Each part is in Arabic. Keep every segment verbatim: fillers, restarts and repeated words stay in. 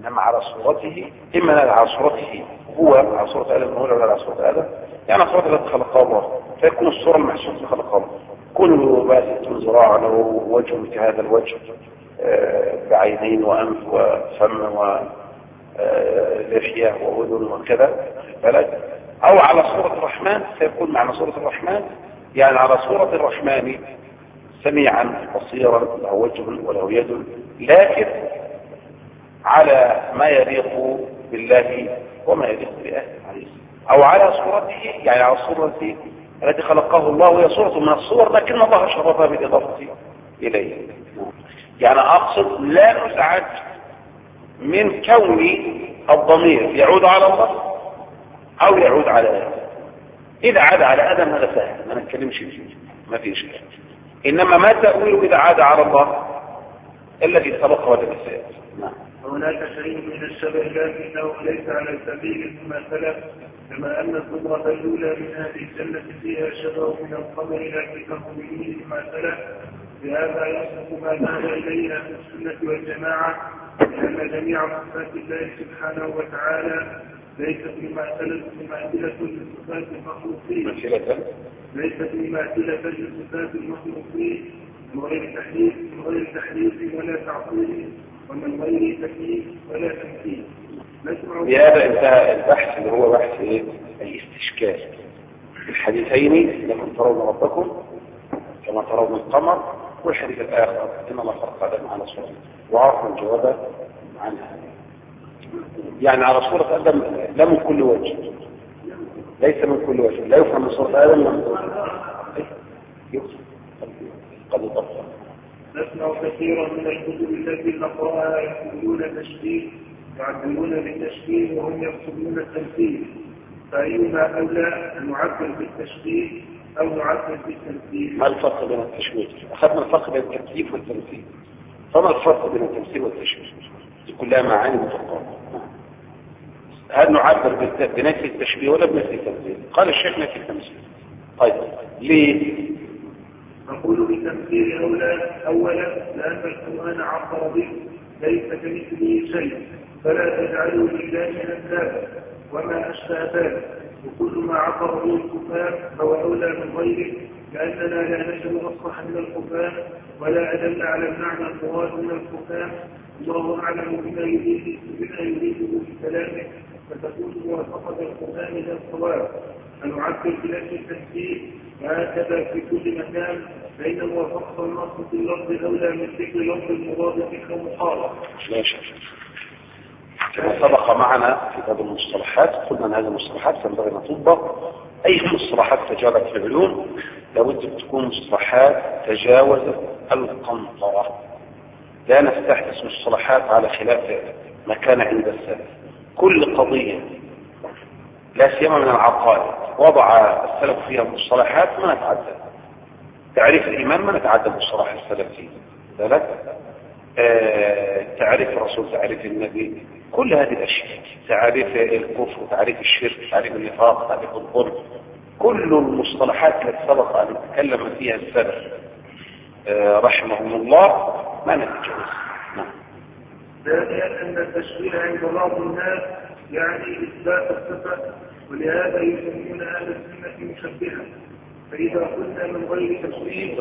إنما على صورته، إما على صورته هو على صورة آدم هو ولا على صورة آدم، يعني على صورة التي خلقها الله، فيكون الصورة المحسوسة اللي خلقها الله. كل باسط ذراع له وجه كهذا الوجه، بعينين وأنف وفم ولحية وأذن وكذا بلد، أو على صورة الرحمن سيكون معنى صورة الرحمن يعني على صورة الرحمن سميعا بصيرا له وجه وله يد، لكن على ما يليق بالله وما يليق بأهله، أو على صورته يعني على صورته التي خلقه الله وهي صورة من الصور لكن الله شرفها بالإضافة إليه. يعني أقصد لا نزعج من كون الضمير يعود على الله أو يعود على آدم. إذا عاد على آدم هذا سهل ما نتكلمش فيه ما فيه إشكال، إنما ما تأويله إذا عاد على الله الذي سبق ولا نسيت. نعم. هناك شيء من الشبه لكنه ليس على سبيل المماثلة، كما أن الصورة الأولى من هذه الجنة فيها شبه من القمر لكنه بدون مماثلة. بهذا يصف ما ذهب إليه أهل السنة والجماعة لأن جميع صفات الله سبحانه وتعالى ليست مماثلة لصفات المخلوقين ليست مماثلة لصفات المخلوقين من غير تحريف من غير تحريف ولا تعطيل ومن غير تكييف ولا تمثيل. بهذا انتهى البحث اللي هو بحث ايه؟ الاستشكال. الحديثين لكم ترون ربكم كما ترون القمر، والحديث الاخر ان الله خلق ادم على صورته، وعرفنا الجواب عنها. يعني على صورة ادم لا من كل وجه، ليس من كل وجه، لا يفهم من صورة ادم من قد يطفى. نسمع كثيرا من الكتب التي نقراها يقولون تشبيه يعبرون بالتشبيه وهم يقصدون التمثيل، فأيما أولى أن نعبر بالتشبيه أو نعبر بالتمثيل؟ ما الفرق بين التشبيه؟ أخذنا الفرق بين التكييف والتمثيل، فما الفرق بين التمثيل والتشبيه؟ دي كلها معاني متقاربة. هل نعبر بنفي التشبيه ولا بنفي التمثيل؟ قال الشيخ نفي التمثيل. طيب ليه؟ نقول بالتمثيل أولى أولا لأن القرآن عبر به ليس كمثله شيء، فلا تجعلوا لله أندادا وما أشبه ذلك، وكل ما عبر به الكفار فهو أولى من غيره، لأننا لا نجد أصلح من القرآن ولا أدل على المعنى المراد من القرآن. الله أعلم بما يريد بما يريده بكلامه، فتكون موافقة القرآن للصواب. فنعبر بنفي التمثيل وهكذا في كل مكان، فإن موافقة النص في اللفظ أولى من ذكر لفظ المراد به كمخالف. لا شك. كما سبق معنا في باب المصطلحات قلنا ان هذه المصطلحات ينبغي ان تطبق. اي مصطلحات تجارت في العلوم لابد ان تكون مصطلحات تجاوزت القنطرة، لا نستحدث مصطلحات على خلاف ما كان عند السلف. كل قضية لا سيما من العقائد وضع السلف فيها المصطلحات ما نتعدى. تعريف الإيمان ما نتعدى المصطلح السلفي، ذلك آه تعريف الرسول، تعريف النبي، كل هذه الأشياء، تعريف الكفر، تعريف الشرك، تعريف النفاق، تعريف الظلم، كل المصطلحات التي سبق أن نتكلم فيها السلف آه رحمهم الله ما نتجاوز. نعم. ثانيا أن التشبيه عند بعض الناس يعني إثبات الصفة، ولهذا يسمون أهل السنة مشبهة. فإذا قلنا من غير تشبيه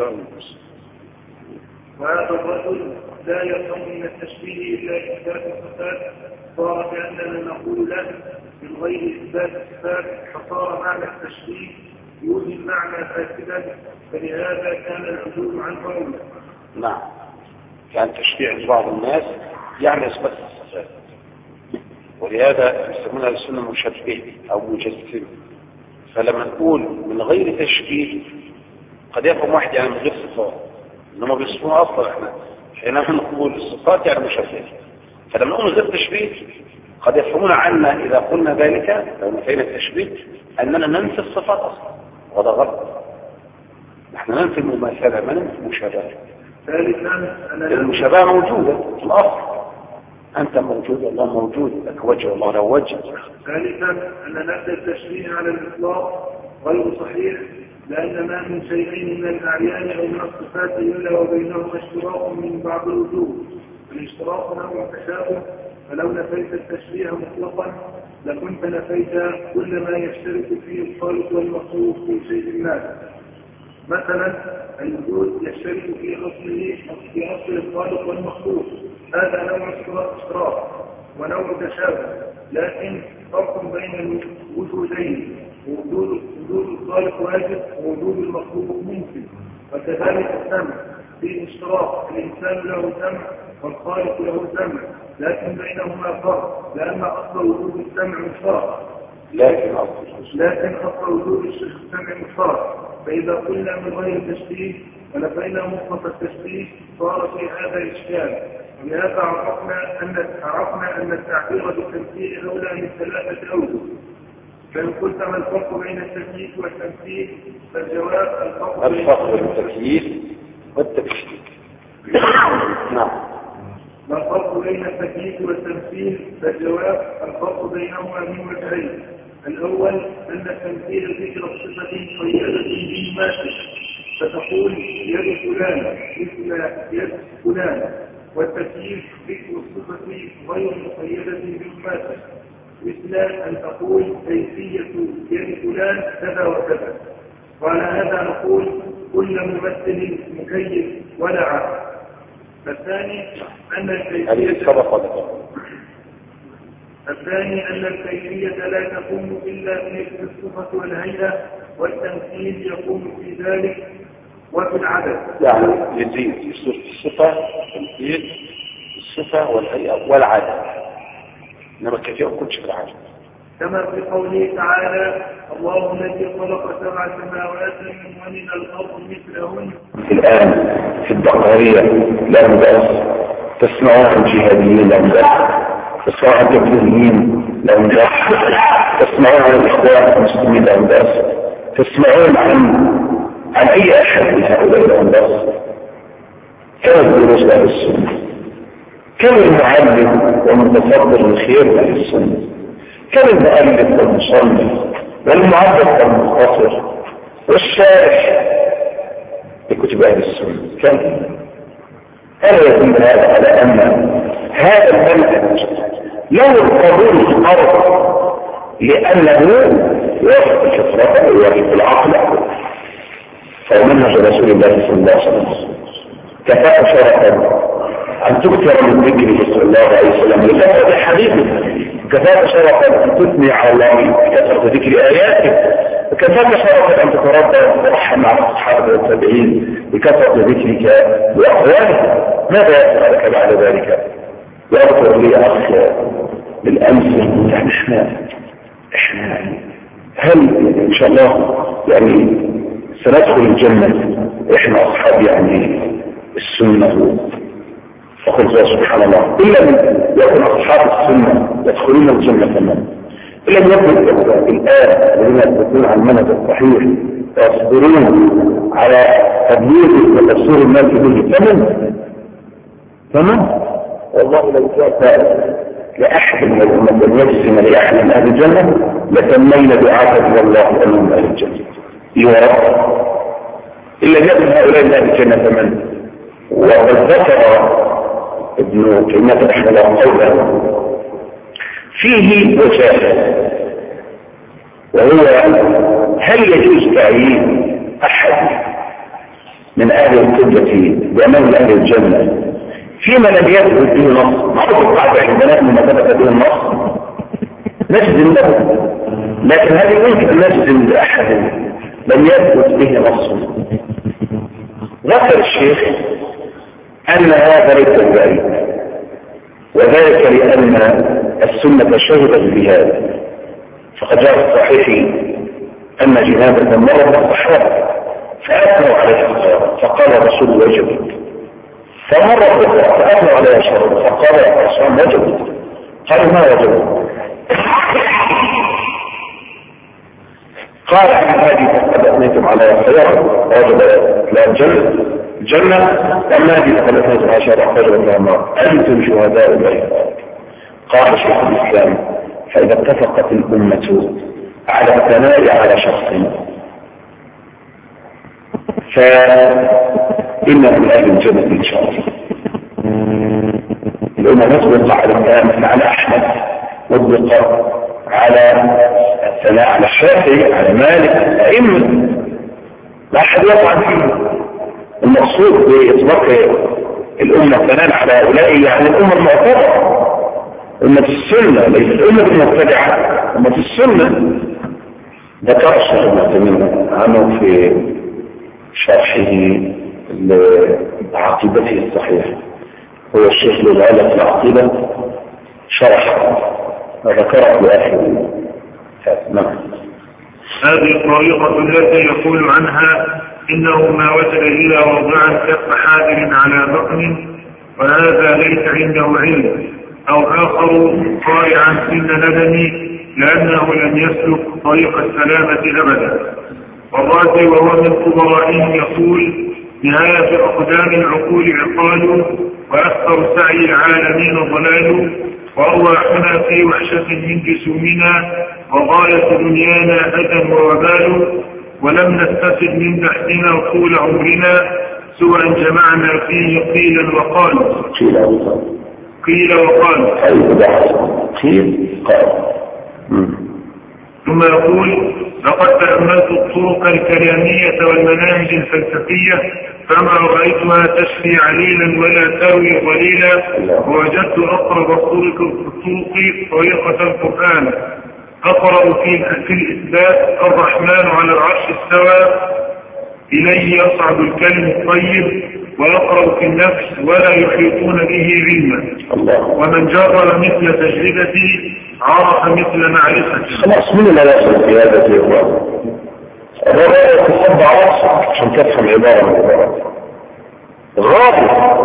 وهذا الرجل لا يفهم من التشبيه إلا إثبات الصفات، صار كأننا نقول له من غير إثبات الصفات، فصار معنى التشبيه يوجد معنى فاسدا، فلهذا كان العدول عنه أولى. نعم. كان تشبيه عند بعض الناس يعني إثبات الصفات، ولهذا يسمونها السنة مشبه أو مجسم. فلما نقول من غير تشبيه قد يفهم واحد يعني من غير صفات، انما بيصفوها اصلا. احنا حينما نقول الصفات يعني مشبه، فلما نقول من غير تشبيه قد يفهمون عنا اذا قلنا ذلك لو نفينا التشبيه اننا ننفي الصفات اصلا، وهذا غلط. نحن ننفي المماثله ما ننفي المشابهه. ثالثا المشابهه موجوده في الاصل، أنت موجود الله موجود، لك وجه الله له وجه. ثالثا أن نبدأ التشبيه على الإطلاق غير صحيح، لأن ما من شيئين من الأعيان أو من الصفات إلا وبينهما اشتراك من بعض الوجوه. الاشتراك نوع تشابه فلو نفيت التشبيه مطلقا لكنت نفيت كل ما يشترك فيه الخالق والمخلوق في شيء ما. مثلا الوجود يشترك في أصله في أصل الخالق والمخلوق، هذا نوع اشتراك ونوع تشابه، لكن فرق بين الوجودين، وجود الخالق واجب ووجود المخلوق ممكن. وكذلك السمع في اشتراك، الإنسان له سمع والخالق له سمع، لكن بينهما فرق لأن أصل وجود السمع مشترك، لكن أصل لكن أصل وجود السمع مشترك. فإذا قلنا من غير تشبيه ونفينا مطلق التشبيه صار في هذا إشكال. ولهذا عرفنا أن عرفنا أن التعبير بالتمثيل أولى من ثلاثة أوجه. فإن قلت ما الفرق بين التكييف والتمثيل فالجواب الفرق بين التكييف والتمثيل. نعم. ما الفرق بين التكييف والتمثيل فالجواب الفرق بينهما من وجهين. الأول أن التمثيل ذكر الصفة قيادة بالماثل، فتقول يد فلان مثل يد فلان، والتكييف ذكر الصفة غير مقيدة بالماثل، مثل أن تقول كيفية يد فلان كذا وكذا. وعلى هذا نقول كل ممثل مكيف ولا عقل. الثاني أن الكيفية الثاني أن الكيفية لا تكون إلا في الصفة والهيئة، والتمثيل يكون في ذلك وفي العدد. يعني يزيد في الصفة التمثيل الصفة والهيئة والعدد، إنما الكيفية ما تكونش في العدد. كما في قوله تعالى الله الذي خلق سبع سماوات ومن الأرض مثلهن. الآن في الدقهرية لا مدرس، تسمعون عن الجهاديين لا مدرس، تسمعون عن التكفيريين لا مدرس، تسمعون عن الإخوان المسلمين لا مدرس، تسمعون عن عن أي أحد من هؤلاء لا مدرس. كم الدروس أهل السنة، كم المعلم والمتصدر لخير أهل السنة، كم المؤلف والمصنف والمعدل والمختصر والشارح لكتب أهل السنة، كم؟ هل يتم هذا على أن هذا المنهج له القبول الأرض لأنه يوافق الفطرة ويوافق العقل، فهو منهج رسول الله صلى الله عليه وسلم. كفاءة شرفا أن تكثر من ذكره صلى الله عليه وسلم لكثرة حديثه، كفاءة شرفا أن تثني على الله بكثرة ذكر آياته، وكفاءة شرفا أن تتربى وترحم على الصحابة والتابعين بكثرة ذكرك وأقواله. ماذا يفعل لك بعد ذلك؟ يذكر لي أخ بالأمس يعني إحنا إحنا هل إن شاء الله يعني سندخل الجنة إحنا أصحاب يعني السنة؟ فقل سبحان الله إن لم يكن أصحاب السنة يدخلون الجنة تماما، إن لم يكن الآن الذين يثبتون على المنهج الصحيح ويصبرون على تبليغ وتفسير الناس به فمن فمن والله لو جاء لأحد من الأمة أن يجزم لأحد من أهل الجنة لتمينا بعافية الله أنهم أهل الجنة. يا رب إلا يكن هؤلاء من أهل الجنة فمن. وقد ذكر ابن تيمية رحمه الله قولا فيه وجاهه، وهو هل يجوز تعيين أحد من أهل القبلة بأنه أهل الجنة فيما لم يثبت به النص؟ معروف القاعدة عندنا من ثبت به النص نجزم له، لكن هل يمكن أن نجزم لأحد لم يثبت به نص؟ ذكر الشيخ أن هذا ليس ذلك، وذلك لأن السنة شهدت بهذا. فقد جاء في الصحيح أن جنابة مرض الصحابة فأثنوا عليها الصلاة فقال رسول الله وجبت، فمرة أخرى فأثنوا عليها الشرط فقال الرسول وجبت، قالوا ما وجبت؟ قال عن هذه فقد أثنيتم عليها خيرا وجب لا الجنة الجنة، أما هذه فقد أثنيتم على شرع خير من النار، أنتم شهداء الله. قال شيخ الإسلام فإذا اتفقت الأمة على الثناء على شخص فإن من أهل الجنة إن شاء الله، الأمة مطلقة على الكلام على أحمد، مطلقة على الثناء على الشافعي، على مالك، أئمة لا أحد يطعن فيه. المقصود بإطلاق الأمة الثناء على هؤلاء يعني الأمة المعتبرة، أمة السنة، ليس الأمة المبتدعة، أمة السنة. ذكر الشيخ ابن عثيمين عنه في شرحه لعقيدته الصحيحة، هو الشيخ للعلة في العقيدة شرح وذكره بآخر. نعم. هذه الطريقة التي يقول عنها إنه ما وجد إلا وضعا كف حاضر على بطن وهذا ليس عنده علم، أو آخر قارعا سن ندم لأنه لم يسلك طريق السلامة أبدا. والرازي وهو من كبرائهم يقول نهاية أقدام العقول عقال وأكثر سعي العالمين ضلال، وأرواحنا في وحشة من جسومنا وغاية دنيانا أذى ووبال، ولم نستفد من بحثنا طول عمرنا سوى جمعنا فيه قيلا وقال قيل وقال قيل قال. ثم يقول لقد تأملت الطرق الكلامية والمناهج الفلسفية فما رأيتها تشفي عليلا ولا تروي ضليلا، ووجدت أقرب الطرق طريقة القرآن. أقرأ في الإثبات الرحمن على العرش استوى إليه يصعد الكلم الطيب، ويقرأ في النفس ولا يحيطون به علما، ومن جرب مثل تجربتي عرف مثل معرفتي. خلاص من لا يصل في هذا الإخوان الرواية تصب عرصك عشان تفهم عبارة من عبارات غابة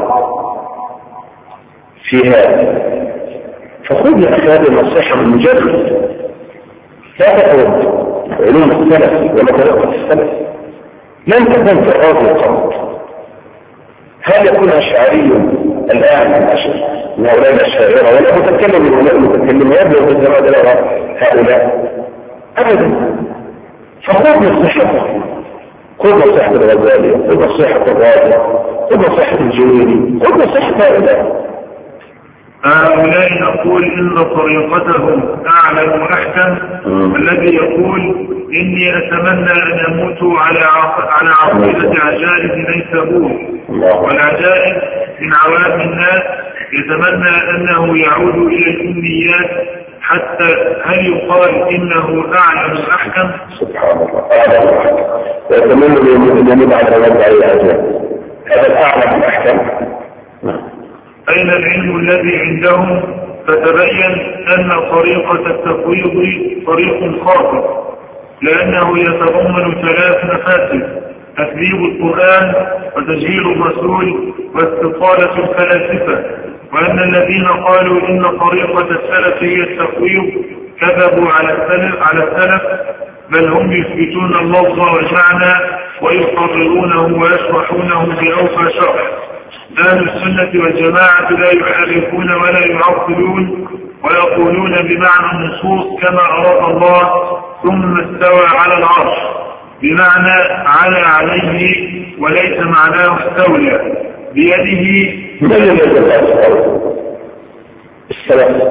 في هذا. فخذ يا أخي هذه النصيحة من مجرد لا تقود علوم السلف ولا طريقة السلف، لن تكون في الراضي القرض. هل يكون أشعري الآن من أولاد الشاعرة ولا متكلم من أولاد المتكلم يبلغ بالزمان هؤلاء أبدا. فخذ نصيحته، خذ نصيحة الغزالي، خذ نصيحة الرازي، خذ نصيحة الجويني، خذ نصيحة هؤلاء. هؤلاء نقول إن طريقتهم أعلم وأحكم، الذي يقول إني أتمنى أن أموت على على عقيدة عجائز نيسابور، والعجائز من عوام الناس يتمنى أنه يعود إلى الأمنيات. حتى هل يقال إنه أعلم وأحكم؟ سبحان الله، أعلم وأحكم، ويتمنى أن يموت على عجائز، هذا الأعلم وأحكم. أين العلم الذي عندهم؟ فتبين أن طريقة التفويض طريق خاطئ، لأنه يتضمن ثلاث مفاسد: تكذيب القرآن وتجهيل الرسول واستطالة الفلاسفة. وأن الذين قالوا إن طريقة السلف هي التفويض كذبوا على السلف, على السلف بل هم يثبتون اللفظ والمعنى ويقررونه ويشرحونه بأوفى شرح. أهل السنة والجماعة لا يحرفون ولا يعطلون ويقولون بمعنى النصوص كما أراد الله ثم استوى على العرش، بمعنى على عليه وليس معناه استولى بيده. من الذي السلف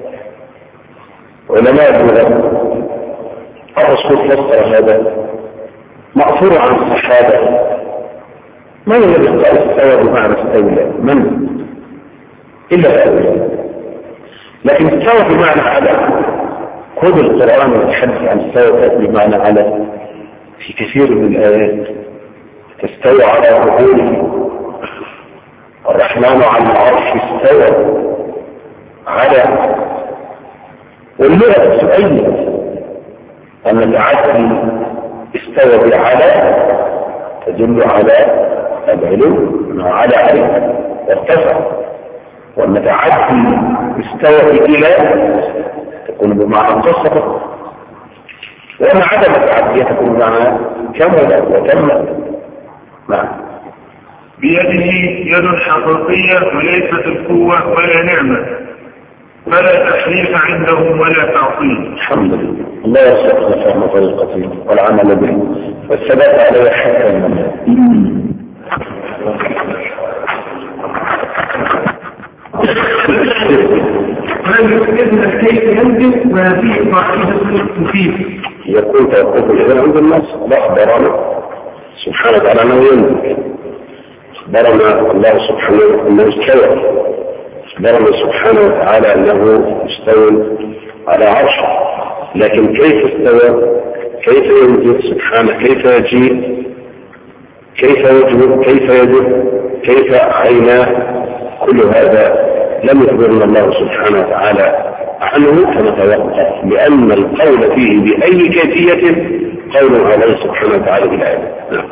علماء اللغة الرسول فسر هذا مأثور عن الصحابة. من الذي قال استوى بمعنى استولى؟ من؟ إلا هؤلاء. لكن استوى بمعنى على، خذ القرآن والحديث عن استوى بمعنى على في كثير من الآيات. تستوى على ظهوره، الرحمن على العرش استوى على. واللغة تؤيد أن العدل استوى بعلى تدل على العلو، على علم وارتفع. والمتعدي استوى إلى تكون بمعنى قصة، وما عدم التعدية تكون بمعنى كمل وتم. نعم. بيده يد حقيقية وليست القوة ولا نعمة، فلا تحريف عندهم ولا تعطيل. الحمد لله، الله يرزقنا فهم طريقته والعمل به والثبات عليه حتى الممات. ولم يذكرنا كيف ينزل وهذه قاعدة مفيدة. يكون توقف الإذن عند النص. لا أخبرنا سبحانه وتعالى أنه ينزل، أخبرنا الله سبحانه أنه استوى، أخبرنا سبحانه وتعالى أنه استوى على عرشه، لكن كيف استوى، كيف ينزل سبحانه، كيف يجيء، كيف وجهه، كيف يده، كيف عيناه، كل هذا لم يخبرنا الله سبحانه وتعالى عنه فنتوقف، لأن القول فيه بأي كيفية قول عليه سبحانه وتعالى بالآية. نعم.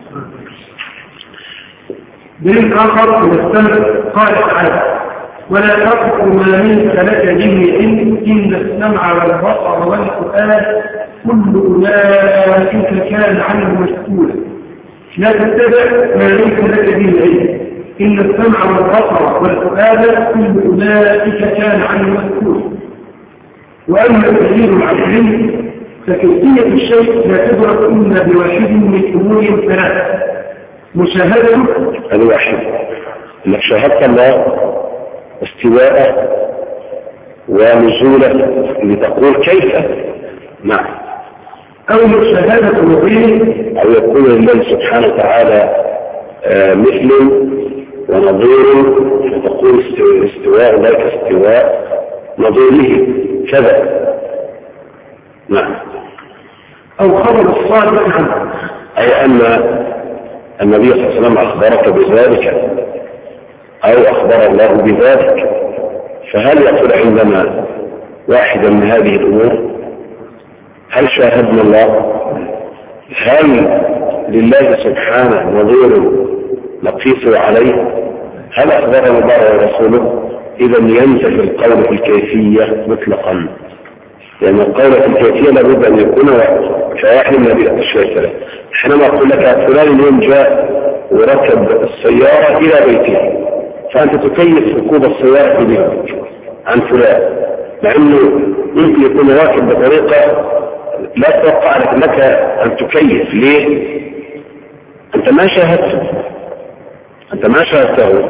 دليل آخر من السنة قال تعالى: ولا تقف ما ليس لك به علم إن السمع والبصر والفؤاد كل أولئك كان عنه مسؤولا. لا تتبع ما ليس لك به علم إن السمع والبصر والفؤاد كل أولئك كان عنه مسؤولا. وأما الدليل العقلي فكيفية الشيء لا تدرك إلا بواحد من أمور ثلاثة: مشاهدة الواحد انك شاهدت الله استواءه ونزوله لتقول كيف. نعم. أو مشاهدة نظير، أو يكون الله سبحانه وتعالى مثل ونظير فتقول استواء ذاك استواء نظيره كذا. نعم. أو خبر الصادق عنه، أي أن النبي صلى الله عليه وسلم أخبرك بذلك أو أخبر الله بذلك. فهل يقول عندنا واحدا من هذه الأمور؟ هل شاهدنا الله؟ هل لله سبحانه نظير نقيس عليه؟ هل أخبرنا الله ورسوله؟ إذا ينتفي القول في الكيفية مطلقا، لأن القول في الكيفية لابد أن يكون كواحد من هذه الأشياء. حينما أقول لك فلان اليوم جاء وركب السيارة إلى بيته، فأنت تكيف ركوب السيارة في بيتك عن فلان، مع أنه يمكن يكون راكب بطريقة لا تتوقع لك أن تكيف. ليه؟ أنت ما شاهدته، أنت ما شاهدته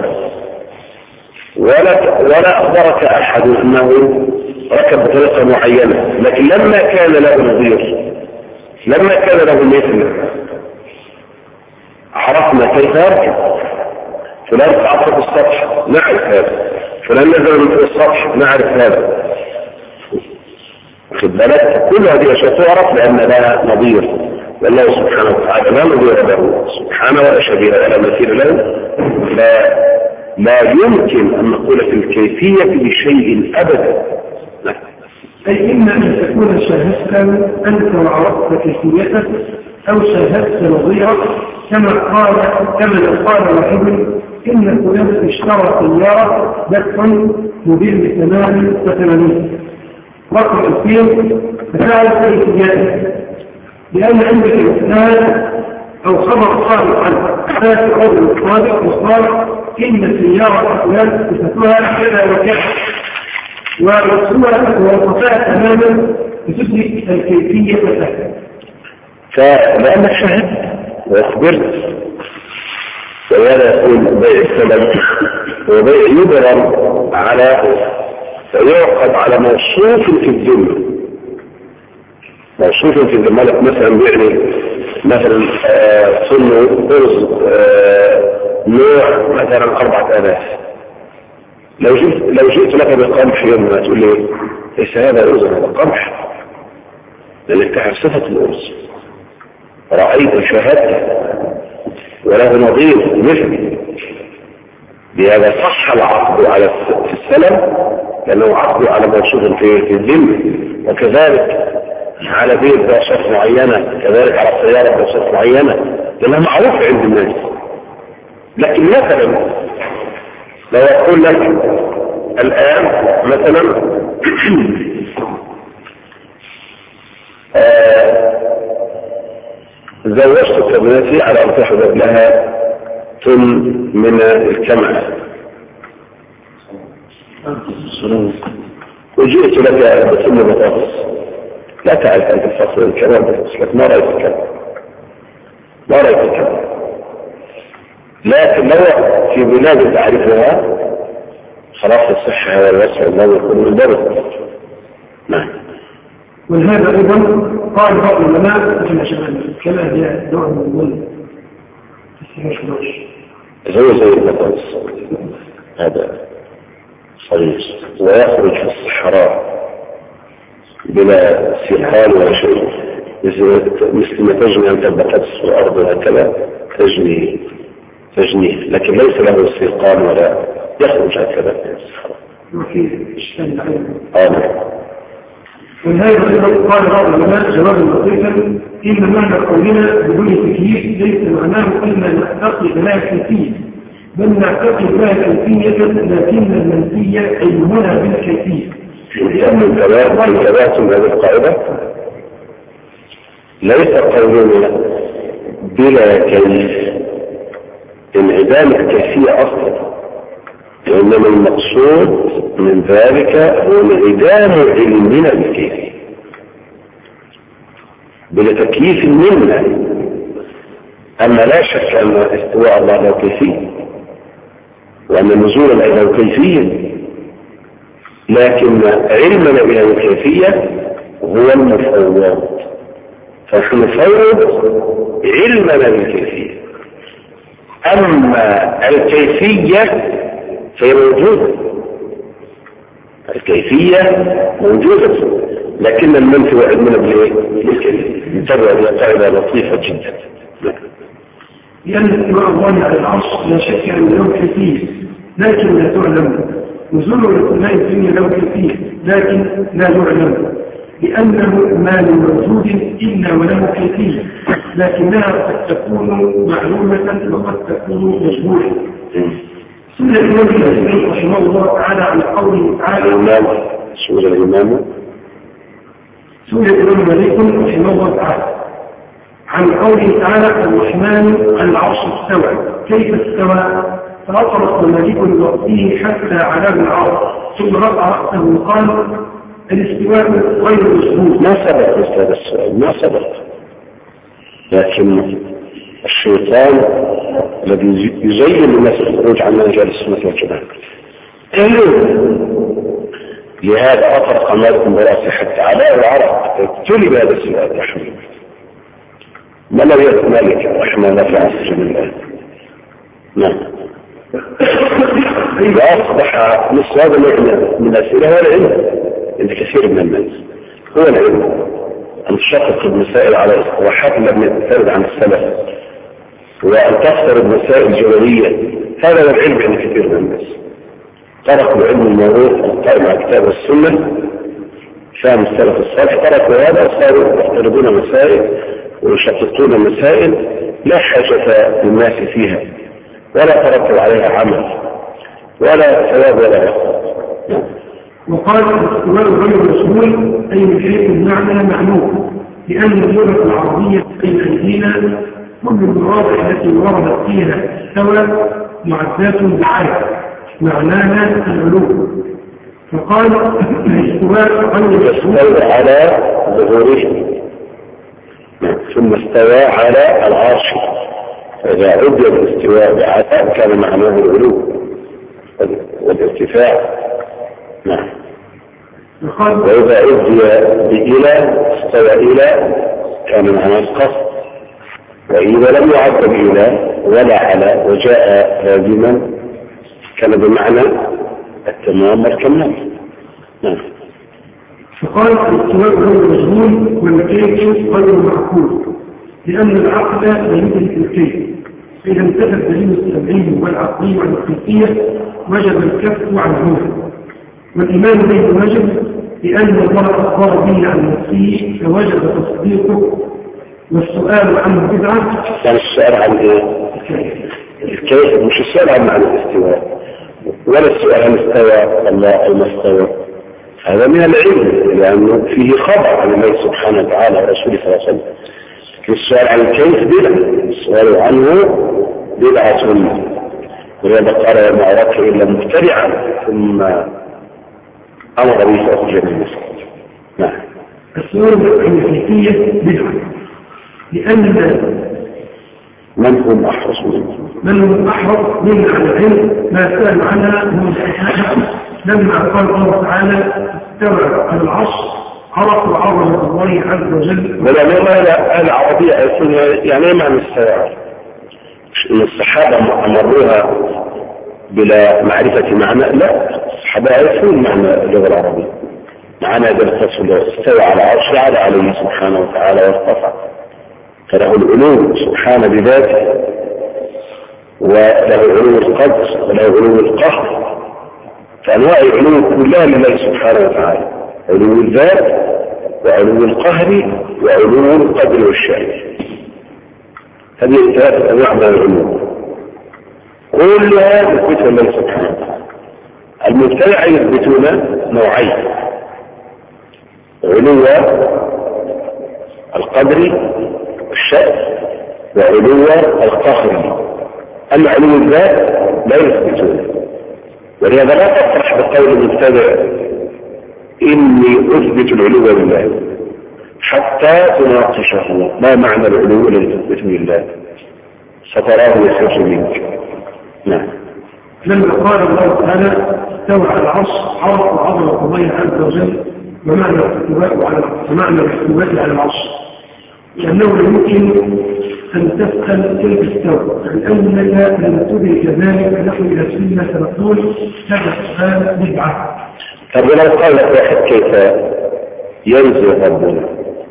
ولا ولا أخبرك أحد أنه ركب بطريقة معينة، لكن لما كان له نظير، لما كان له مثل، عرفنا كيف يركب. فلان تعطف السطح نعرف هذا، فلان نزل من السطح نعرف هذا. واخد بالك؟ كل هذه الاشياء تعرف لان لها نظير، والله سبحانه وتعالى لا نظير له سبحانه ولا شبيه ولا مثيل له. لا لا يمكن ان نقول في الكيفيه بشيء ابدا. أي إما أن تكون شاهدت أنت وعرفت كيفيته، أو شاهدت نظيرك كما قال كما لو قال واحد إن فلان اشترى سيارة دفعا موديل ثمانية وثمانين رقم ألفين ففعل كيفيته، لأن عندك الإسناد أو خبر صادق عنه هذا قول صادق وصادق إن سيارة فلان صفتها كذا وكذا، والصورة والوصفات تماما بتدرك الكيفية والأهل. فلأنك شاهدت وأخبرت، وهذا يقول بيع السلم وبيع يبرم على فيعقد على موصوف في الذمة، موصوف في الذمة. لك مثلا بيعني مثلا صنه قرص نوع مثلا أربعة آلاف، لو جئت لو جئت لك بقمح يوم ما تقول لي ليس هذا أرز، هذا قمح، لأنك تعرف صفة الأرز، رأيت شاهدت وله نظير مثل. بهذا صح العقد على السلم لأنه عقد على موصوف في الذمة، وكذلك على بيت بوصف معينة، كذلك على السيارة بوصف معينة لأنها معروفة عند الناس. لكن مثلا لو أقول لك الآن مثلا زوجت ابنتي على أن تحضر لها طن من الكمع، وجئت لك بطن بطاطس، لا تعرف أنت الفصل الكلام بطاطس، لك ما رأيت الكلام، ما رأيت الكلام. لكن لو في بلاد تعرفها خلاص الصحة والوسع الله يكون من ضرب. نعم. ولهذا أيضا قال بعض العلماء مثل شباب كما هي نوع من الظلم زي زي البطاطس هذا صريح ويخرج في الصحراء بلا سيقان ولا شيء، مثل ما تجني أنت البطاطس في الأرض وهكذا تجني تجنيه، لكن ليس له سيقان ولا يخرج هكذا في الصحراء. آه. ولهذا أيضا قال بعض العلماء جوابا لطيفا: إن معنى قولنا بدون تكييف ليس معناه أننا نعتقد لها كيفية، بل نعتقد لها كيفية لكن المنفية علمنا بالكيفية. لأن انتبهتم هذه القاعدة ليس قولنا بلا كيف انعدام الكيفية أصلا، وإنما المقصود من ذلك هو انعدام علمنا بالكيفية بلا تكييف منا. أما لا شك أن استواء الله له كيفية وأن نزول الله له كيفية، لكن علمنا بهذه الكيفية هو المفوض، فنحن نفوض علمنا بالكيفية. أما الكيفية فهي موجودة، الكيفية موجودة، لكن المنفي وعلمنا بالكيفية. انتبه هذه قاعدة لطيفة جدا. لأن استواء الله على العرش لا شك أن له كيفية لكن لا تعلم، نزوله لا يمكن له كيفية لكن لا يعلم، لأنه ما من موجود إلا وله كيفية لكنها قد تكون معلومة وقد تكون مجهولة. سئل الإمام الأسماء رحمه الله تعالى عن قوله تعالى سئل الإمام سئل الإمام مالك رحمه الله تعالى عن قوله تعالى: الرحمن على العرش استوى، كيف استوى؟ فأطرق مالك برأسه حتى على العرش ثم رفع رأسه وقال: الاستواء غير مسبوق. ما سبق هذا السؤال، ما سبق، لكن الشيطان الذي يزين الناس الخروج عن مجال السنة والجماعة لهذا أطرق مالك برأسه حتى على العرش ابتلي بهذا السؤال رحمه الله. ما لم يكن مالك رحمه الله في عصر الله. نعم. إذا أصبح نصف هذا من الأسئلة هو العلم عند كثير من الناس، هو العلم أن تشقق المسائل على إصطلاحات لم ترد عن السلف، وأن تفسر المسائل الجبلية، هذا هو العلم عند كثير من الناس. تركوا العلم المعروف القائم على الكتاب والسنة فهم السلف الصالح، تركوا هذا وصاروا يفترضون مسائل ويشققون مسائل لا حاجة للناس فيها ولا ترتب عليها عمل ولا ثواب ولا عقاب. وقال: الاستواء غير مسبوق أي من حيث المعنى معلوم، لأن اللغة العربية في أيدينا كل المواضع التي وردت فيها استوى معدات بعين معناها العلوم. فقال: الاستواء غير مسبوق على ظهوره ثم استوى على العرش، فإذا عد الاستواء بعثاء كان معناه العلو والارتفاع. نعم. وإذا عد بإلى استوى إلى كان معناه القصد، وإذا لم يعد بإلى ولا على وجاء لازما كان بمعنى التمام والكمال. نعم. فقال: الاستواء غير مجهول والكيف غير معقول، لأن العقل لا يدرك الكيف، فإذا انتفى الدليل السمعي والعقلي عن الكيفية وجب الكف عنه. والإيمان به وجب لأن الله أخبر به عن نفسه فوجب تصديقه، والسؤال عنه بدعة. كان السؤال عن ايه؟ الكيف، مش السؤال عن معنى الاستواء ولا السؤال عن استوى الله أو ما استوى، هذا من العلم لأنه فيه خبر عن الله سبحانه وتعالى ورسوله صلى الله عليه وسلم. السؤال عن الكيف بدعة، السؤال عنه بدعة، ولذا قال: وما أراك إلا مبتدعا ثم أمر به فأخرج من المسجد. نعم. السؤال عن الكيفية بدعة، لأن من هم أحرص منه؟ بل هو أحرص منا على العلم ما سأل عنها من الحكاية لما قال الله تعالى استوى على العرش عرف عظمة الله عز وجل. ولا ما العربية يعني ما نستوعب إن الصحابة أمروها بلا معرفة معنى، لا، الصحابة يعرفون معنى اللغة العربية. معنى ذلك استوى على عرش على عليه سبحانه وتعالى وارتفع، فله العلو سبحانه بذاته، وله علو القدس وله علو القهر، فأنواع العلو كلها لله سبحانه وتعالى، علو الذات وعلو القهر وعلو القدر والشأن. هذه ثلاثة أنواع من العلو كلها يثبتها الله سبحانه وتعالى. المبتدع يثبتون نوعين: علو القدر والشأن وعلو القهر. أما علو الذات لا يثبتون، ولهذا لا تفرح بقول المبتدع إني أثبت العلو لله حتى تناقشه ما معنى العلو الذي تثبته لله، ستراه يخرج منك. نعم. لما قال الله تعالى استوى على العرش عرف عظمة الله عز وجل ومعنى الاستواء على ومعنى الاستواء على العرش، لأنه يمكن أن تسأل كيف استوى، لأنك لم تدرك ذلك نحو إلى سنة سنقول هذا السؤال بدعة. طب لو قال لك واحد كيف ينزل ربنا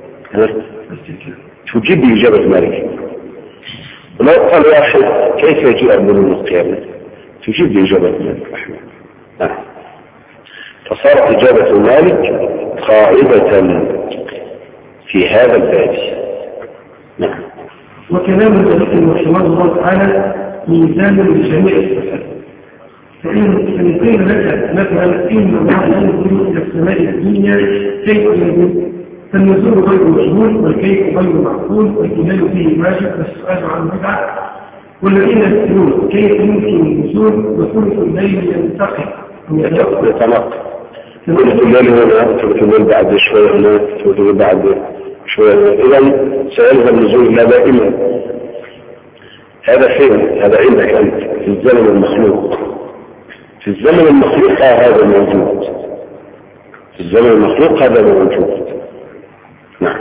تجيب إجابة مالك، ولو قال واحد كيف يجيء ربنا من القيامة تجيب إجابة مالك رحمه الله. فصارت إجابة مالك قاعدة في هذا الباب. نعم. وكلام ذلك وحوار الله تعالى ميزان لجميع الصفات، فإن قيل لك مثلا إن الله ينزل إلى السماء الدنيا كيف ينزل، فالنزول غير مجهول والكيف غير معقول والإيمان فيه واجب والسؤال عن بدعة. والذين يسألون كيف يمكن النزول وثلث الليل ينتقل يتنقل، ثلث الليل هنا ثلث الليل بعد شوية هنا ثلث الليل بعد شوية، إذا سيلزم النزول لا دائما. هذا فين؟ هذا عندك أنت في الزمن المخلوق، في الزمن المخلوق هذا موجود، في الزمن المخلوق هذا موجود. نعم.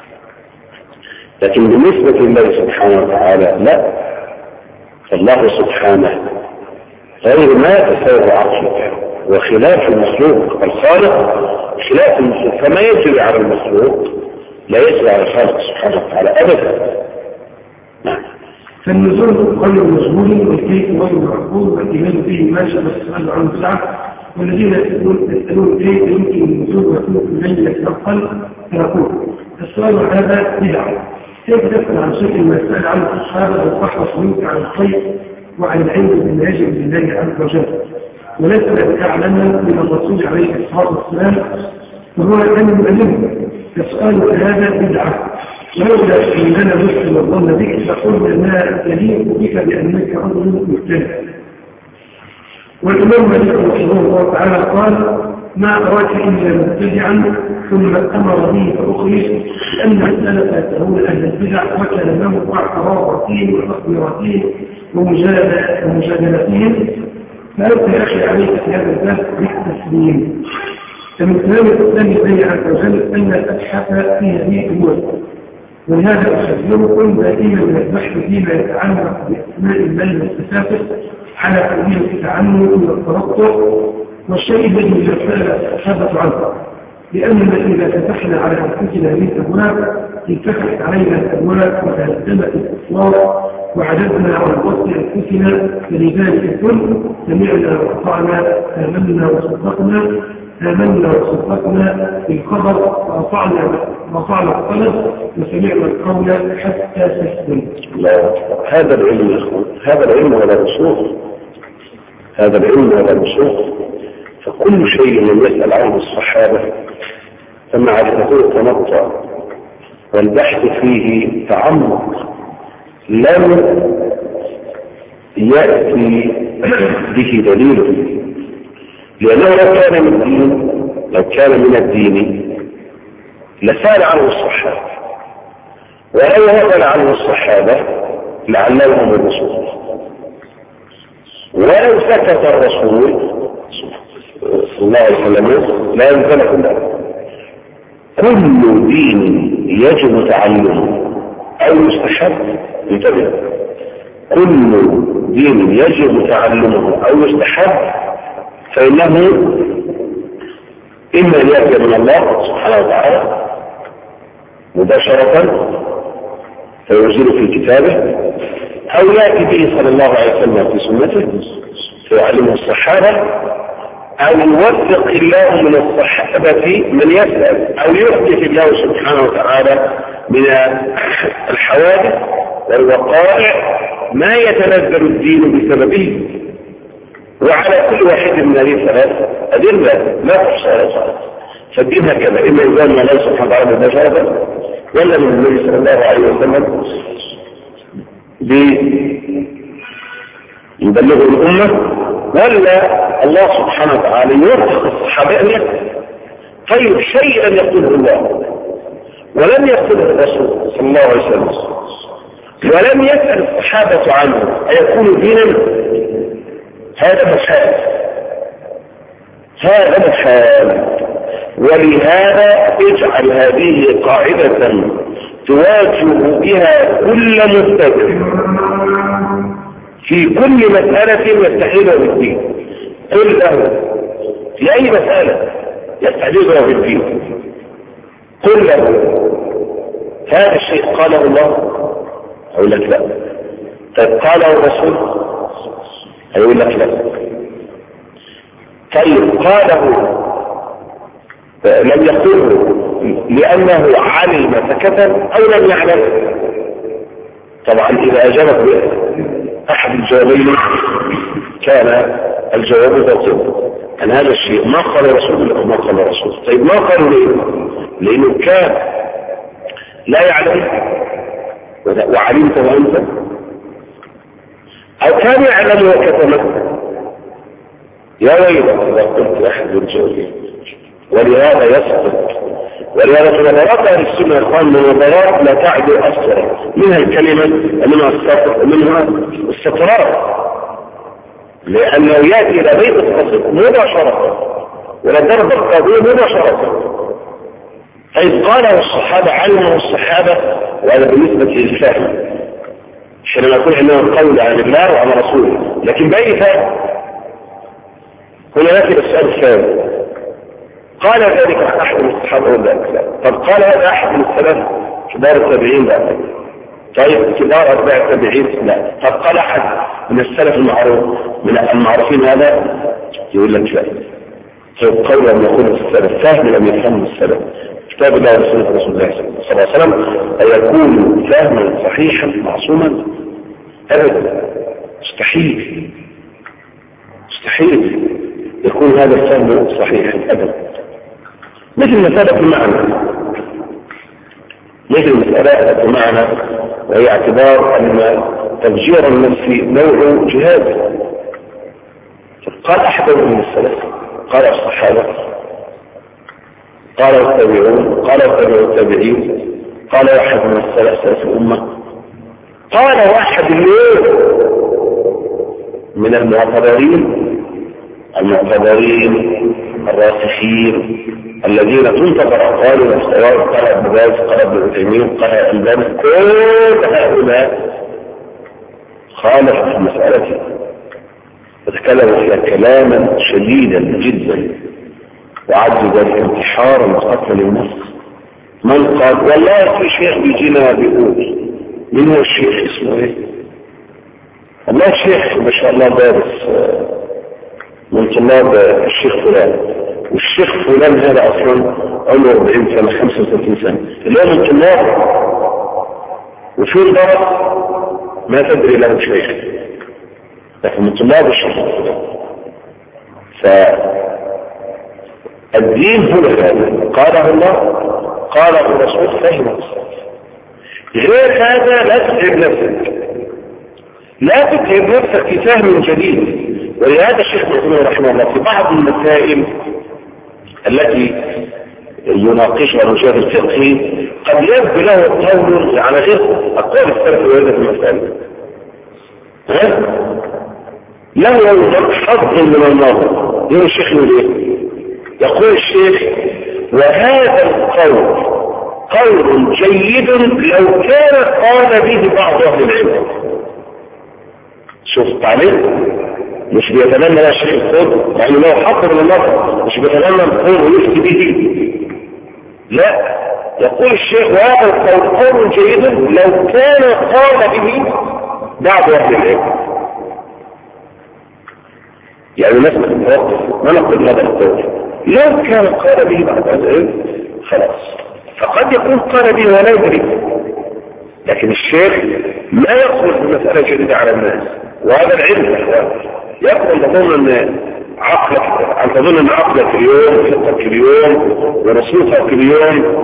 لكن بالنسبة لله سبحانه وتعالى لا، فالله سبحانه غير ما تساوي عقلك وخلاف المخلوق. الخالق خلاف المخلوق، فما يجري على المخلوق لا يجري على الخالق سبحانه وتعالى أبدا. نعم. فالنزول غير مجهول والكيف غير معقول والإيمان فيه ماشي والسؤال عن بدعة. والذين يسألون كيف يمكن النزول وثلث الليل يتنقل فيقول السؤال هذا بدعة. كيف تسأل عن شيء ما يسأل عنه الصحابة وتحرص منك عن الخير وعن العلم بما يجب لله عز وجل، وليس لك أعلم من الرسول عليه الصلاة والسلام وهو كان يعلمه. فسؤالك هذا بدعة، ولولا أننا مسلم الظن بك لقلنا ما تليق بك بأنك رجل مبتدع. والإمام مالك رحمه الله تعالى قال ما أراك إلا مبتدعا ثم أمر به فأخرج، لأن مسألة تهون أهل البدع وكلامه واعتراضاتهم وتقديراتهم ومجادلتهم. فأنت يا أخي عليك في هذا الباب بالتسليم. فمن كلام الإسلام الله عز وجل أن تبحث في هذه الأمور، ولهذا أخبركم دائما من البحث فيما يتعلق بأسماء الله والصفاته على سبيل التعلم والترقب والشيء الذي يسأل الصحابة عنه، لأننا إذا فتحنا على أنفسنا هذه الأبواب انفتحت علينا الأبواب وتهدمت الأصوات وعددنا على وسط أنفسنا. فلذلك الكل سمعنا وأطعنا، آمنا وصدقنا، آمنا وصدقنا بالخبر وأطعنا وأطعنا الطلب وسمعنا القول حتى تسلم. هذا العلم يا أخوان، هذا العلم ولا رسوخ، هذا العلم ولا رسوخ. فكل شيء لم يسأل عنه الصحابة فمعرفته تنطع والبحث فيه تعمق لم يأتي به دليل، لأنه لو كان من الدين لو كان من الدين لسأل عنه الصحابة، ولو نقل عنه الصحابة لعلمهم الرسول. ولو سكت الرسول صلى الله عليه وسلم لا يلزمكم ذلك. كل دين يجب تعلمه أو يستحب انتبه، كل دين يجب تعلمه أو يستحب فإنه إما أن يأتي من الله سبحانه وتعالى مباشرة فينزل في كتابه، أو يأتي به صلى الله عليه وسلم في سنته فيعلمه الصحابة، أو يوفق الله من الصحابة من يسأل، أو يحدث الله سبحانه وتعالى من الحوادث والوقائع ما يتنزل الدين بسببه. وعلى كل واحد من هذه الثلاث أدلة لا تحصى ولا تعد. فالدين هكذا، إما يزال من الله سبحانه وتعالى مباشرة ولا من النبي صلى الله عليه وسلم يبلغ الأمة، ولا الله سبحانه وتعالى يوفق الصحابة له. طيب شيئا يقوله الله ولم يقوله الرسول صلى الله عليه وسلم ولم يسأل الصحابة عنه أيكون دينا؟ هذا محال، هذا محال. ولهذا اجعل هذه قاعدة تواجه بها كل مبتدئ في كل مسألة يستحيلها بالدين. قل له في أي مسألة يستحيلها بالدين قل له هذا الشيء قاله الله، أقول لك لا. طيب قاله الرسول، أقول لك لا. طيب قاله لم يقوله لأنه علم فكتب أو لم يعلم؟ طبعا إذا أجابت أحد الجوابين كان الجواب باطلا، أن هذا الشيء ما قال رسول الله ما قال رسول. طيب ما قالوا ليه؟ لأنه كان لا يعلم وعلمت وأنت، أو كان يعلم وكتمت. يا ويل إذا قلت أحد الجوابين. ولهذا يسقط، ولهذا في نظرات أهل السنة الإخوان من نظرات لا تعدو أكثر، منها الكلمة ومنها السطر ومنها السطرات، لأنه يأتي إلى بيت القصيد مباشرة ولا درجة القضية مباشرة. فإذ قاله الصحابة علمه الصحابة، وهذا بالنسبة للفهم حينما يكون عندنا قول عن الله وعن رسوله، لكن بأي فهم؟ هنا يأتي السؤال الثاني، قال ذلك أحد من الصحابة ولا لا؟ طب قال هذا أحد من السلف كبار التابعين؟ لا. طيب كبار أتباع التابعين؟ لا. طب قال أحد من السلف المعروف من المعروفين هذا؟ يقول لك لا. طيب قول لم يقول السلف، فهم لم يفهم السلف كتاب الله ورسوله رسول الله صلى الله عليه وسلم أيكون فهما صحيحا معصوما؟ أبدا، مستحيل مستحيل يكون هذا الفهم صحيحا أبدا. مثل مسألة المعنى، مثل مسألة المعنى وهي اعتبار أن تفجير النفس نوع جهاد. قال أحد من السلف، قال الصحابة، قال التابعون، قال التابعين، قال واحد من السلف سلف الأمة، قال واحد اليوم من المعتبرين المعتبرين الراسخين الذين تنتظر أقوالهم السواء، قال ابن باز، قال ابن عثيمين، قال الألباني، كل هؤلاء خالف في المسألة وتكلموا فيها كلاما شديدا جدا وعد ذلك انتحارا وقتل للنفس. من قال والله في شيخ بيجينا بيقول، من هو الشيخ؟ اسمه ايه؟ والله الشيخ ما شاء الله دارس من طلاب الشيخ فلان، والشيخ فلان هذا اصلا عمره أربعين سنة خمسة وثلاثين سنة، اللي هو من طلاب وفي الدرس ما تدري له شيخ، لكن من طلاب الشيخ فلان. فالدين هو هذا، قاله الله قاله الرسول فهمه. غير هذا لا تتعب نفسك، لا تتعب نفسك في فهم جديد. ولهذا الشيخ محمد رحمه الله في بعض المسائل التي يناقشها الرجال الفقهي قد يبدو له قول على غير أقوال السلف وهذا في المسألة. له حظ من النظر. يقول الشيخ ايه؟ يقول الشيخ وهذا القول قول جيد لو كان قال به بعض اهل العلم. شوف التعليم مش بيتمنى لا شيء القول يعني لو حظ من النظر، مش بيتمنى القول ويفتي به، لا، يقول الشيخ وهذا القول قول جيد لو كان قال به بعض اهل العلم. يعني مثلا ما نقول هذا القول لو كان قال به بعض اهل العلم خلاص، فقد يكون قال به ولا يدري، لكن الشيخ ما يقول بمسألة جديدة على الناس، وهذا العلم يقول تظن ان عقلك ان تظن ان عقلك اليوم فقط اليوم ورسوخك اليوم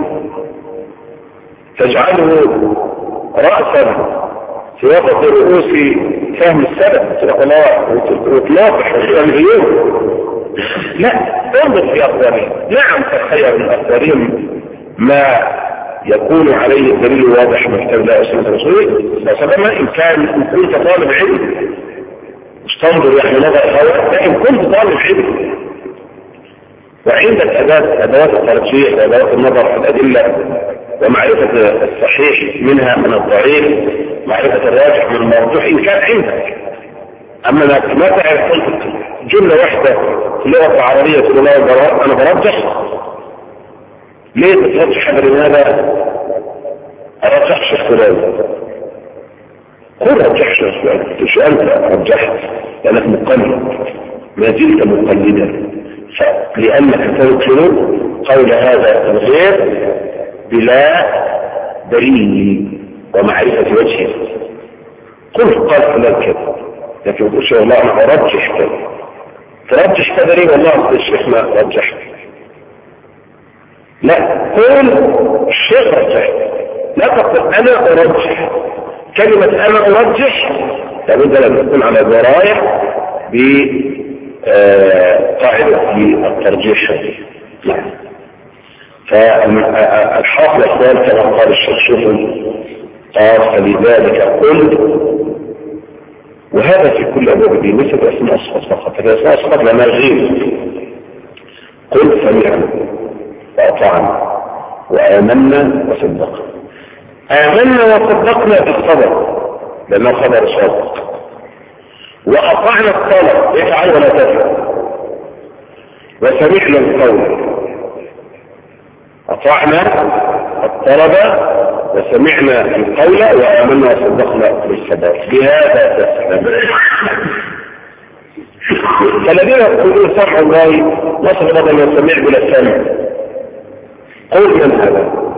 تجعله رأسا في وقت رؤوس فهم السلف وتلاقح اليوم. لا، انظر في أقوالهم. نعم تخير من أقوالهم ما يكون عليه الدليل واضح من كتاب الله وسنة رسوله فسبما إن كان إن كنت طالب علم مش تنظر يعني نظر هوا، لكن كنت طالب علم وعندك أداة أدوات الترجيح وأدوات النظر في الأدلة ومعرفة الصحيح منها من الضعيف، معرفة الراجح من المرجوح إن كان عندك. أما ما تعرف جملة واحدة في اللغة العربية تقول الله أنا برجح، ليه تترجح لماذا؟ أرجح شيخ فلان، قل رجح شيخ فلان، مش أنت رجحت لأنك مقلد، ما زلت مقلدا، لأنك تنكر قول هذا الغير بلا دليل ومعرفة وجهه. قل قال فلان كذا، لكن تقول شيء الله أنا أرجح كذا، ترجح كذا ليه؟ والله أصل الشيخ ما رجح، لا، قل الشيخ رجح، لا تقول أنا أرجح. كلمة أنا أرجح لابد أن تكون على دراية بقاعدة الترجيح. نعم. فالحاصل الثالث كما قال الشيخ شوفوا قال فلذلك قل، وهذا في كل أبواب الدين ليس باسم أصفت فقط، الاسم أصفت لما غير. قل سمعنا وأطعنا وآمنا وصدقنا. آمنا وصدقنا بالصبر لأنه خبر صادق، وأطعنا الطلب افعل ولا تفعل، وسمعنا القول. أطعنا الطلب وسمعنا القول وآمنا وصدقنا بالصبر، بهذا تسلم. فالذين يقولون سمع الله نصر بدل وسمع بلا سمع، قول من هذا؟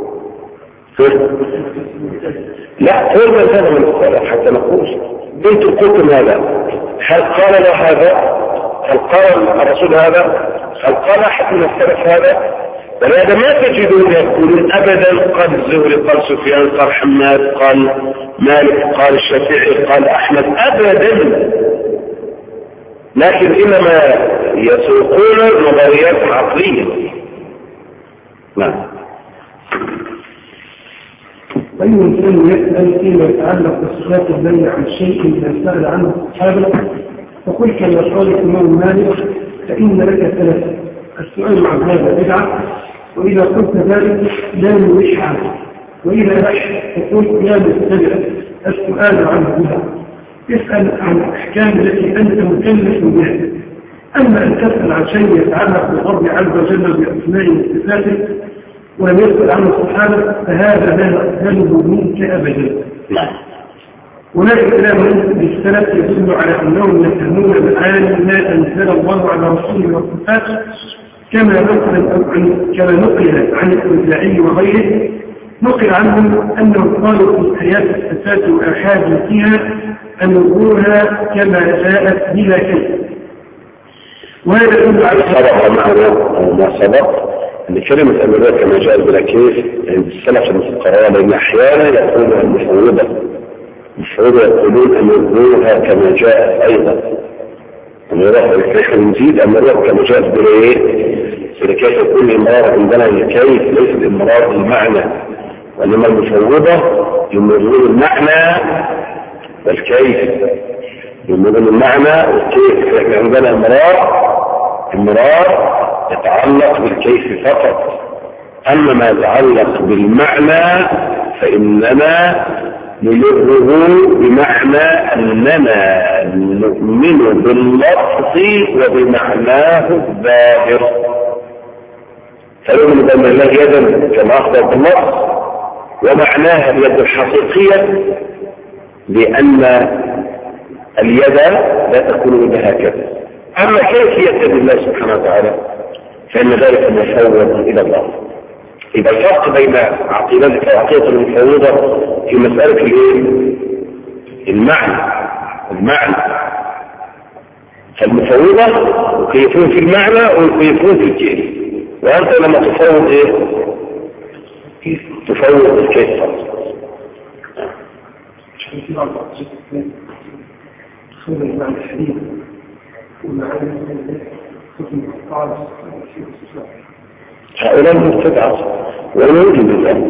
لا، قول من هذا من الصلاة حتى نقول انتم قلتم هذا، هل قال له هذا؟ هل قال الرسول هذا؟ هل قال أحد من السلف هذا؟ فلهذا ما تجدون يقولون أبدا قال الزهري قال سفيان قال حماد قال مالك قال الشافعي قال أحمد، أبدا، لكن إنما يسوقون نظريات عقلية. نعم. أي إنسان يسأل فيما يتعلق بالصفات البينة عن شيء إذا سأل عنه الصحابة فقل كما قال الإمام مالك فإن لك ثلاثة: السؤال عن هذا بدعة، وإذا قلت ذلك لا نوش عنه، وإذا تقول لا نستبع السؤال عنه بدعة. اسأل عن الأحكام التي أنت مكلف بها. أما أن تسأل عن شيء يتعلق بالرب عز وجل بأسمائه وصفاته ولم يسأل عنه الصحابة فهذا لا نقبله منك أبدا. هناك كلام بالسلف يدل على أنهم يفهمون معاني ما أنزل الله على رسوله والصفات كما نقل كما نقل عن الأوزاعي وغيره. نقل عنهم أنهم قالوا في حياة الصفات وآحاد فيها أن نقولها كما جاءت بلا كيف. وهذا يدل على سبق معنا ما سبق أن كلمة أمريكا كما جاءت بلا كيف عند السلف المفقرة، لأن أحيانا يقولون المفروضة المفروضة يقولون أن نقولها كما جاءت أيضا. نحن نزيد أمريكا كما جاءت بلا إيه؟ فلكيف يكون الإمرار عندنا الكيف ليس الإمرار المعنى، وإنما المفروضة يمرون المعنى والكيف. يقولون المعنى والكيف. احنا عندنا امرار امرار يتعلق بالكيف فقط، اما ما يتعلق بالمعنى فاننا نمره بمعنى اننا نؤمن باللفظ وبمعناه الظاهر. فنؤمن بان الله يدا كما اخبر باللفظ، ومعناها اليد الحقيقيه، لان اليد لا تكون الا هكذا. اما كيفيه الله سبحانه وتعالى فان ذلك مفوض الى الله. يبقى الفرق بين عقيدتك وعقيده المفوضه في مساله الايه؟ المعنى. المعنى فالمفوضه يكيفون في المعنى ويكيفون في الكيف، وانت لما تفوض ايه؟ تفوض الكيف فقط. خذ المعنى الحديث والمعنى القاعدة. هؤلاء مستدعى ويوجد ذلك.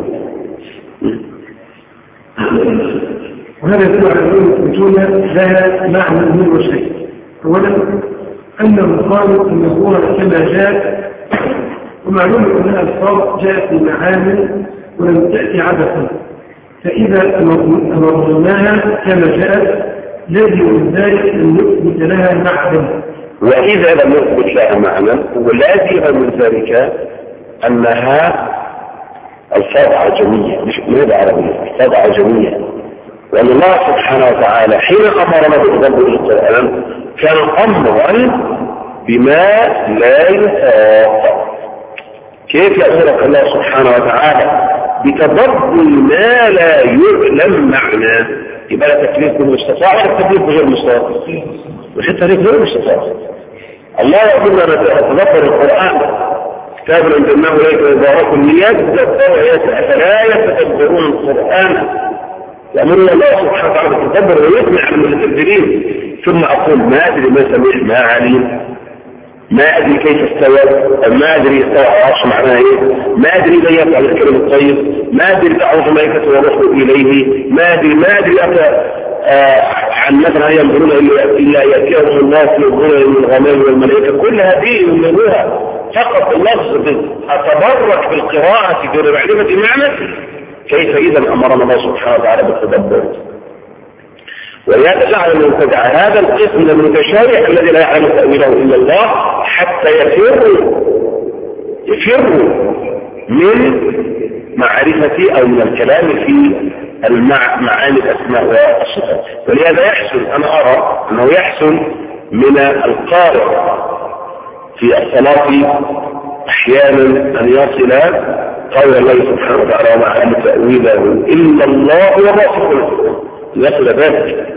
وهذا يدل على أن الوجود لا معنى منه شيء. أولا أنه قال أنه كما جاء، ومعلوم أنها الألفاظ جاءت بمعاني ولم تأتي عبثا، فإذا أمرناها كما جاءت لازم ذلك أن نثبت لها معنى. وإذا لم نثبت لها معنى ولازم من ذلك أنها ألفاظ عجمية مش لغة عربية، ألفاظ عجمية. وأن الله سبحانه وتعالى حين أمرنا بتدبر القرآن كان أمرا بما لا يطاق. كيف يأمرك الله سبحانه وتعالى بتدبر ما لا يعلم معناه؟ يبقى لا تكليف بالمستطاع ولا تكليف بغير مستطاع، وش التكليف غير مستطاع. الله يقول أن نتدبر القرآن كتاب أنزلناه إليك مبارك ليتدبروا آياته أفلا يتدبرون القرآن. يأمرنا الله سبحانه وتعالى بالتدبر ويقنع المتدبرين. ثم أقول ما أدري ما سمع ما عليم، ما أدري كيف استوى، ما أدري استوى على العرش معناه إيه، ما أدري من يفعل الكلام الطيب، ما أدري تعرض الملائكة والروح إليه، ما أدري ما أدري أتى آه عن مثلا ينظرون إلا يأتيهم الله في الظلل من الغمام والملائكة. كل هذه ينظرونها فقط اللفظ. أتبرك بالقراءة دون معرفة المعنى. كيف إذا أمرنا الله سبحانه وتعالى بالتدبر؟ ولهذا جعل المبتدع هذا القسم من المتشابه الذي لا يعلم تأويله إلا الله حتى يفروا يفروا من معرفة أو من الكلام في المعاني الأسماء والصفات. ولهذا يحسن، أنا أرى أنه يحسن من القارئ في الصلاة أحيانا أن يصل قول الله سبحانه وتعالى وما علم تأويله إلا الله ورسوله، يصل ذلك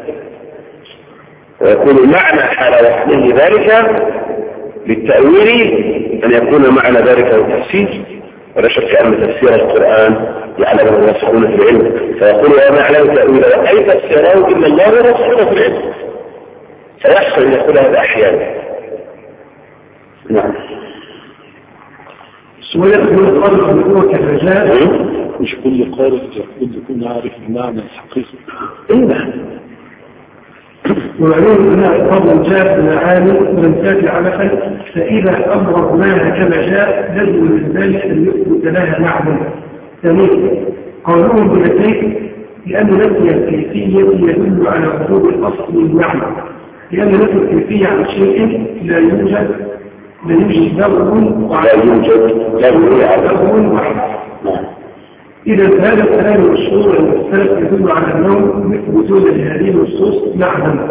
ويكون المعنى حال وحده ذلك للتأويل أن يكون معنى ذلك التفسير. ولا شك أن تفسير القرآن يعلم الراسخون في العلم، فيقول وما علم تأويله أي تفسيره إلا الله ورسوله في العلم. فيحصل أن يقول هذا أحيانا. نعم. ويأخذ القلب بقوة الرجاء. مش كل قارئ يقول يكون عارف المعنى الحقيقي. إيه. ومعلوم أن الفضل جاء بمعاني ولم تأتي عبثا، فإذا أمرناها كما جاء لازم من ذلك أن يثبت لها معنى. ثانيا قولهم بنفسه لأن نفي الكيفية يدل على وجود الأصل والمعنى، لأن نفي الكيفية عن شيء لا يوجد لا يوجد لغو لا يوجد لغو واحد. إذا هذا الكلام المشهور والسلف يدل على أنهم يثبتون لهذه النصوص معنى،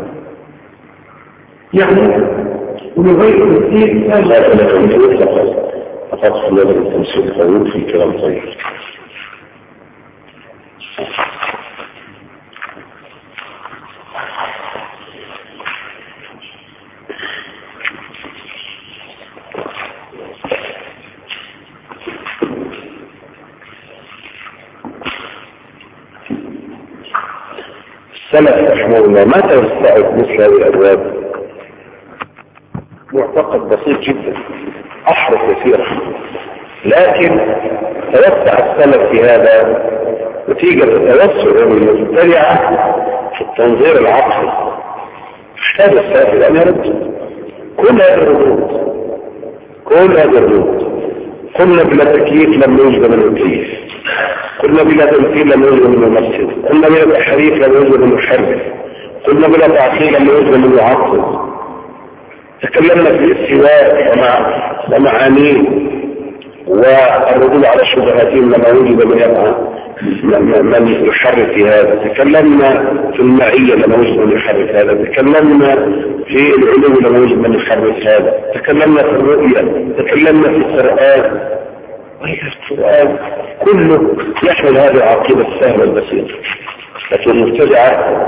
يعني ومن غير تفسير لا لا لا فقط فقط خلال التمثيل الخروج في كلام طيب. السلف رحمه الله ما توسعت مثل هذه الأبواب. معتقد بسيط جدا، أحرف كثيرا، لكن توسع السلف في هذا نتيجة التوسع المبتدعة في التنظير العقلي، هذا السائل أن يرد كل هذه الردود، كل هذه الردود. قلنا بلا تكييف لم يوجد من التكييف، قلنا بلا تمثيل لم يوجد من الممثل، قلنا بلا تحريف لم يوجد من المحرف، قلنا بلا تعطيل لم يوجد من المعطل. تكلمنا في الاستواء ومعانيه والردود على الشبهاتين لما وجد من يبقى من يحرف في هذا. تكلمنا في المعية لما وجد من يحرف هذا، تكلمنا في العلو لما وجد من يحرف هذا، تكلمنا في الرؤية، تكلمنا في القرآن. القرآن كله يحمل هذه العقيدة السهلة البسيطة، لكن المبتدعة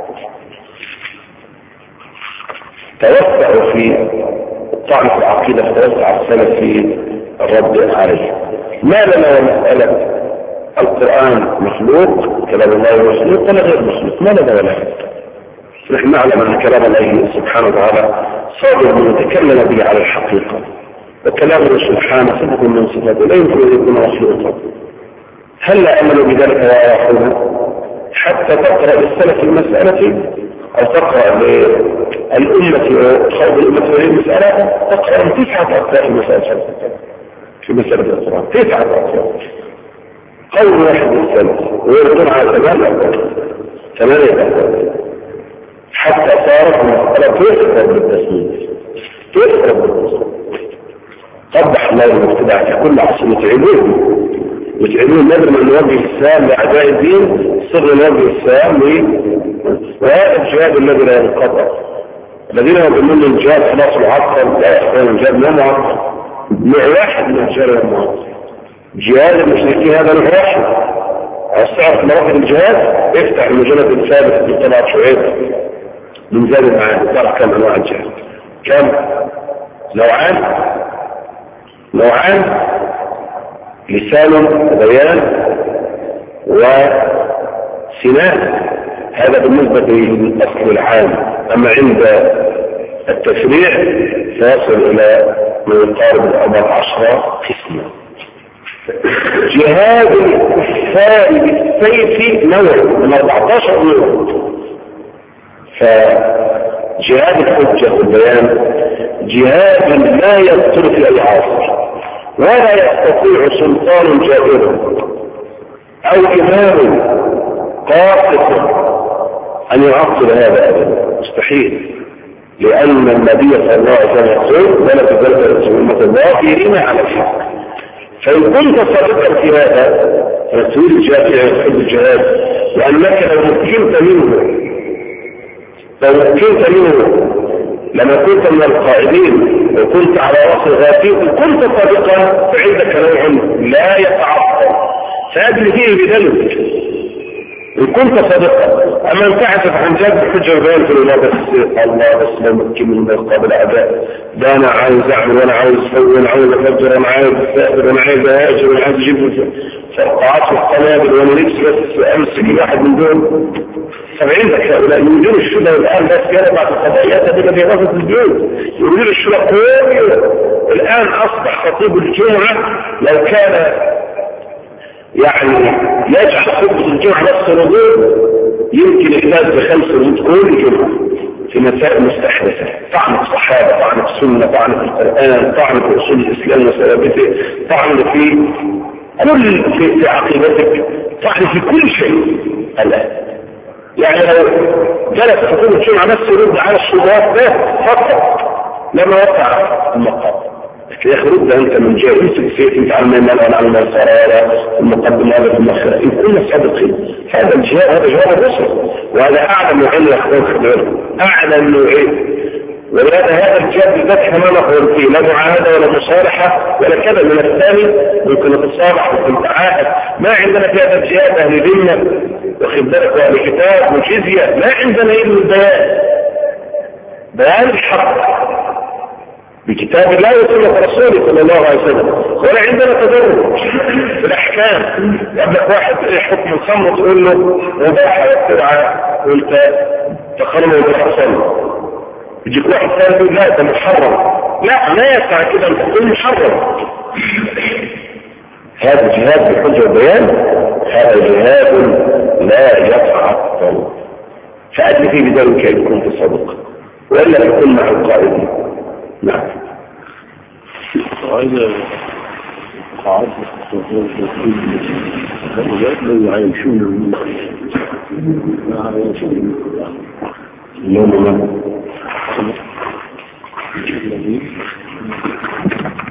توسعوا في الطعن في العقيدة، توسع السلف في الرد عليه. ما لنا ومسألة القرآن مخلوق، كلام الله مخلوق ولا غير مخلوق، ما لنا ولا نحن نعلم أن كلام الله سبحانه وتعالى صادر من يتكلم به على الحقيقة، وكلامه سبحانه صدق من صفاته لا يمكن أن يكون مخلوقا. هل لا أملوا بذلك ويعرفون حتى تقرأ للسلف المسألة أو تقرأ للأمة خوض الأمة في المسألة، تقرأ تسعة أقسام المسألة في مسألة القرآن، تسعة أقسام. قول واحد السلف ويردون على ثمان أقسام، ثمانية أقسام، حتى صارت المسألة تسعة بالتسمية، تسعة بالتسمية. قبح الله المبتدع في كل عصر يتعبون يتعبون نذر من نوجه السلام لأعداء الدين، صر نوجه السلام وهذا الجهاد الذي لا ينقطع. الذين يقولون الجهاد خلاص العصر، لا يحتاج الجهاد لا معصر، نوع واحد من الجهاد المعصر. جهاد المشركين هذا نوع واحد. أستعرف مراحل الجهاد، افتح المجلد الثالث في طلعت شعيب من زاد المعاني، تعرف كم أنواع الجهاد؟ كم؟ نوعان نوعان لسان بيان وسنان، هذا بالنسبة للأصل العام. أما عند التشريع فيصل إلى ما يقارب أربعة عشر قسما. جهاد الكفار بالسيف نوع من أربعة عشر نوع. فجهاد الحجة والبيان جهاد لا يبطل في أي عصر، ولا يستطيع سلطان جائر أو إمام قاصد أن يعطل هذا أبدا، مستحيل. لأن النبي صلى الله عليه وسلم يقول ولا تزال رسول الله ظاهرين على الحق. فإن كنت صادقا في هذا رسول الجافع يحب الجهاد، لأنك لو مكنت منه لو مكنت منه لما كنت من القائدين وكنت على رأس الغافين كنت صادقا، فعندك نوع لا يتعطل فأجل فيه بدلك إن كنت صادقا. أما أن تعرف عن جاد بحجة البيان في الله بس الله بس لا ممكن من قابل أعداء، ده أنا عايز أعمل وأنا عايز أسوي وأنا عايز أفجر وأنا عايز أستقبل وأنا عايز أهاجر وأنا عايز أجيب فرقعات والقنابل وأنا نفسي بس أمسك واحد من دول. فعندك هؤلاء يريدون الشبه الآن بس كان بعد القضايات هذه في غرفة البيوت يريدون الشبه كل الآن أصبح خطيب الجمعة لو كان يعني يجعل خطبة الجمعة نفس الردود يمكن إحداث بخمس ردود كل جمعة في مسائل مستحدثة، طعن في الصحابة، طعن في السنة، طعن في القرآن، طعن في أصول الإسلام وثوابته، طعن في كل في, في عقيدتك، طعن في كل شيء الآن. يعني لو جلس خطيب الجمعة نفس يرد على الشبهات ده فقط لما وقع المقام. يا اخي رد انت من جاي امسك سيف انت عن من انا عن الصلاه المقدمه هذا في المخرج ان كنا صادقين. هذا الجهاد هذا جهاد الرسل، وهذا اعلى نوعين يا اخوان خلال اعلى نوعين. ولهذا هذا الجهاد بالذات كما نقول فيه لا معاهده ولا مصالحه ولا كذا. من الثاني ممكن تتصالح ممكن تعاهد. ما عندنا في هذا الجهاد اهل ذمه واخد بالك واهل كتاب وجزيه، ما عندنا الا البيان، بيان الحق بكتاب الله وسنة رسوله صلى الله عليه وسلم. ولا عندنا تدرج في الأحكام. يبدأ واحد حكم الخمر تقول له مباحة والسرعة وانت تخرمه وتحصل، يجيك واحد ثاني يقول لا ده محرم. لا ما يسعى كده ان تقول محرم. هذا جهاد بالحجة والبيان، هذا جهاد لا يتعطل. فأدل فيه بذلك إن كنت صادق. وإلا يكون مع القائدين. نعم. وإذا قعدت هؤلاء لا يعيشون لا يعيشون اليوم ما